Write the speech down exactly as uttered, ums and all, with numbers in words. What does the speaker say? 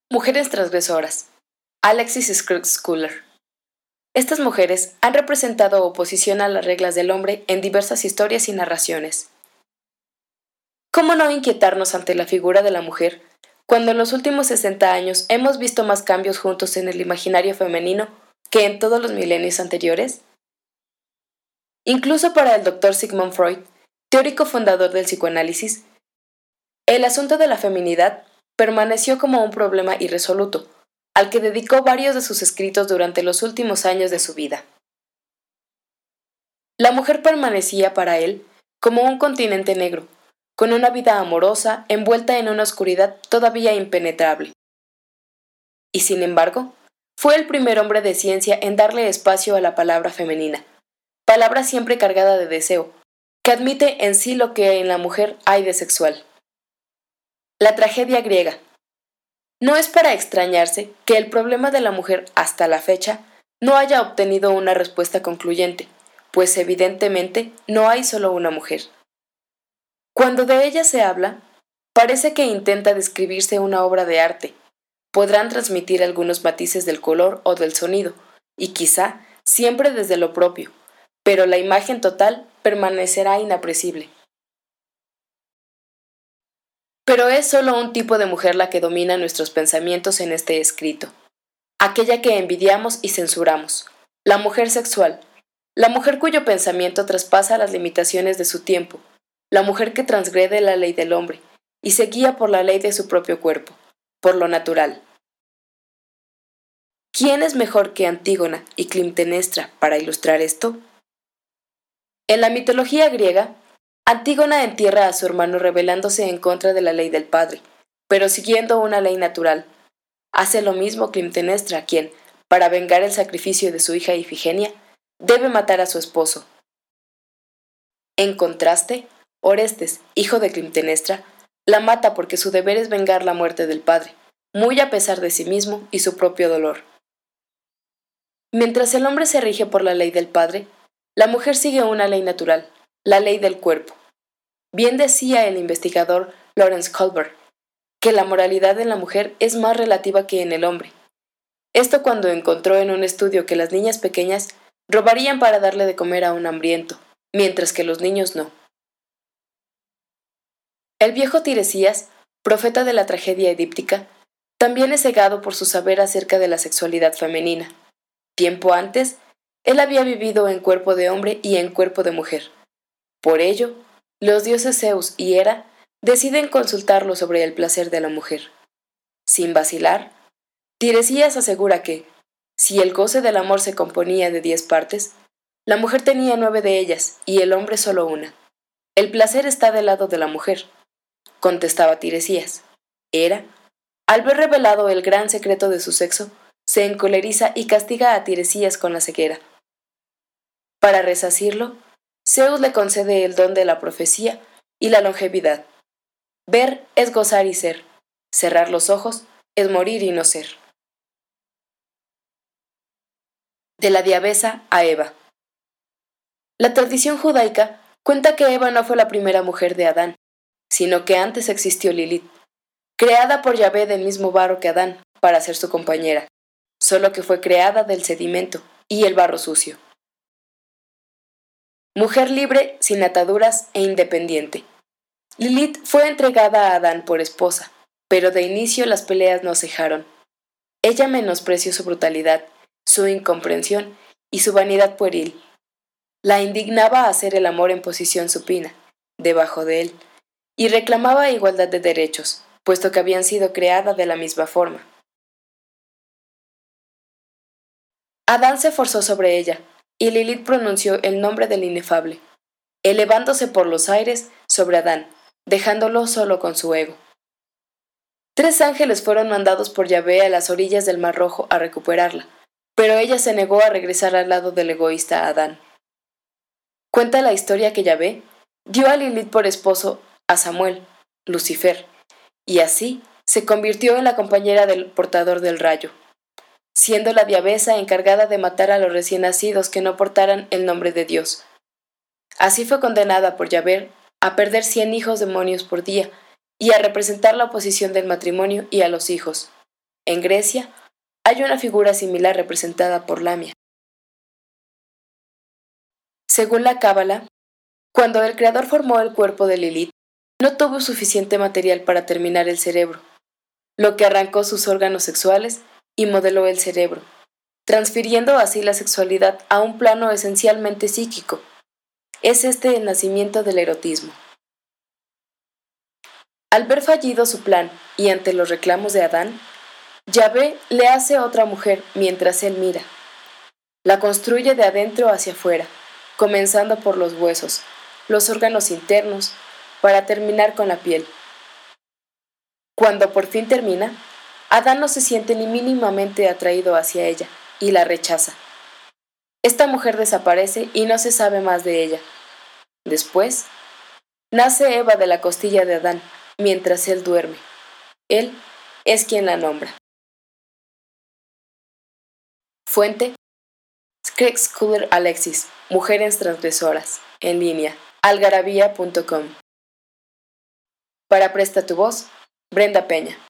Mujeres transgresoras. Alexis Schuller. Estas mujeres han representado oposición a las reglas del hombre en diversas historias y narraciones. ¿Cómo no inquietarnos ante la figura de la mujer, cuando en los últimos sesenta años hemos visto más cambios juntos en el imaginario femenino que en todos los milenios anteriores? Incluso para el doctor Sigmund Freud, teórico fundador del psicoanálisis, el asunto de la feminidad permaneció como un problema irresoluto, al que dedicó varios de sus escritos durante los últimos años de su vida. La mujer permanecía para él como un continente negro, con una vida amorosa envuelta en una oscuridad todavía impenetrable. Y sin embargo, fue el primer hombre de ciencia en darle espacio a la palabra femenina, palabra siempre cargada de deseo, que admite en sí lo que en la mujer hay de sexual. La tragedia griega. No es para extrañarse que el problema de la mujer hasta la fecha no haya obtenido una respuesta concluyente, pues evidentemente no hay solo una mujer. Cuando de ella se habla, parece que intenta describirse una obra de arte. Podrán transmitir algunos matices del color o del sonido, y quizá siempre desde lo propio, pero la imagen total permanecerá inapresible. Pero es solo un tipo de mujer la que domina nuestros pensamientos en este escrito, aquella que envidiamos y censuramos, la mujer sexual, la mujer cuyo pensamiento traspasa las limitaciones de su tiempo, la mujer que transgrede la ley del hombre y se guía por la ley de su propio cuerpo, por lo natural. ¿Quién es mejor que Antígona y Clitemnestra para ilustrar esto? En la mitología griega, Antígona entierra a su hermano rebelándose en contra de la ley del padre, pero siguiendo una ley natural. Hace lo mismo Clitemnestra, quien, para vengar el sacrificio de su hija Ifigenia, debe matar a su esposo. En contraste, Orestes, hijo de Clitemnestra, la mata porque su deber es vengar la muerte del padre, muy a pesar de sí mismo y su propio dolor. Mientras el hombre se rige por la ley del padre, la mujer sigue una ley natural, la ley del cuerpo. Bien decía el investigador Lawrence Kohlberg, que la moralidad en la mujer es más relativa que en el hombre. Esto cuando encontró en un estudio que las niñas pequeñas robarían para darle de comer a un hambriento, mientras que los niños no. El viejo Tiresias, profeta de la tragedia edíptica, también es cegado por su saber acerca de la sexualidad femenina. Tiempo antes, él había vivido en cuerpo de hombre y en cuerpo de mujer. Por ello, los dioses Zeus y Hera deciden consultarlo sobre el placer de la mujer. Sin vacilar, Tiresias asegura que, si el goce del amor se componía de diez partes, la mujer tenía nueve de ellas y el hombre solo una. El placer está del lado de la mujer, contestaba Tiresias. Hera, al ver revelado el gran secreto de su sexo, se encoleriza y castiga a Tiresias con la ceguera. Para resarcirlo, Zeus le concede el don de la profecía y la longevidad. Ver es gozar y ser. Cerrar los ojos es morir y no ser. De la diabesa a Eva. La tradición judaica cuenta que Eva no fue la primera mujer de Adán, sino que antes existió Lilith, creada por Yahvé del mismo barro que Adán para ser su compañera, solo que fue creada del sedimento y el barro sucio. Mujer libre, sin ataduras e independiente. Lilith fue entregada a Adán por esposa, pero de inicio las peleas no cejaron. Ella menospreció su brutalidad, su incomprensión y su vanidad pueril. La indignaba hacer el amor en posición supina, debajo de él, y reclamaba igualdad de derechos, puesto que habían sido creadas de la misma forma. Adán se forzó sobre ella, y Lilith pronunció el nombre del inefable, elevándose por los aires sobre Adán, dejándolo solo con su ego. Tres ángeles fueron mandados por Yahvé a las orillas del Mar Rojo a recuperarla, pero ella se negó a regresar al lado del egoísta Adán. Cuenta la historia que Yahvé dio a Lilith por esposo a Samuel, Lucifer, y así se convirtió en la compañera del portador del rayo, siendo la diabesa encargada de matar a los recién nacidos que no portaran el nombre de Dios. Así fue condenada por Yahvé a perder cien hijos demonios por día y a representar la oposición del matrimonio y a los hijos. En Grecia, hay una figura similar representada por Lamia. Según la Cábala, cuando el creador formó el cuerpo de Lilith, no tuvo suficiente material para terminar el cerebro, lo que arrancó sus órganos sexuales y modeló el cerebro, transfiriendo así la sexualidad a un plano esencialmente psíquico. Es este el nacimiento del erotismo. Al ver fallido su plan y ante los reclamos de Adán, Yahvé le hace otra mujer mientras él mira. La construye de adentro hacia afuera, comenzando por los huesos, los órganos internos, para terminar con la piel. Cuando por fin termina, Adán no se siente ni mínimamente atraído hacia ella y la rechaza. Esta mujer desaparece y no se sabe más de ella. Después, nace Eva de la costilla de Adán, mientras él duerme. Él es quien la nombra. Fuente: Skek Scholar Alexis, Mujeres Transgresoras, en línea, algarabía punto com. Para Presta tu Voz, Brenda Peña.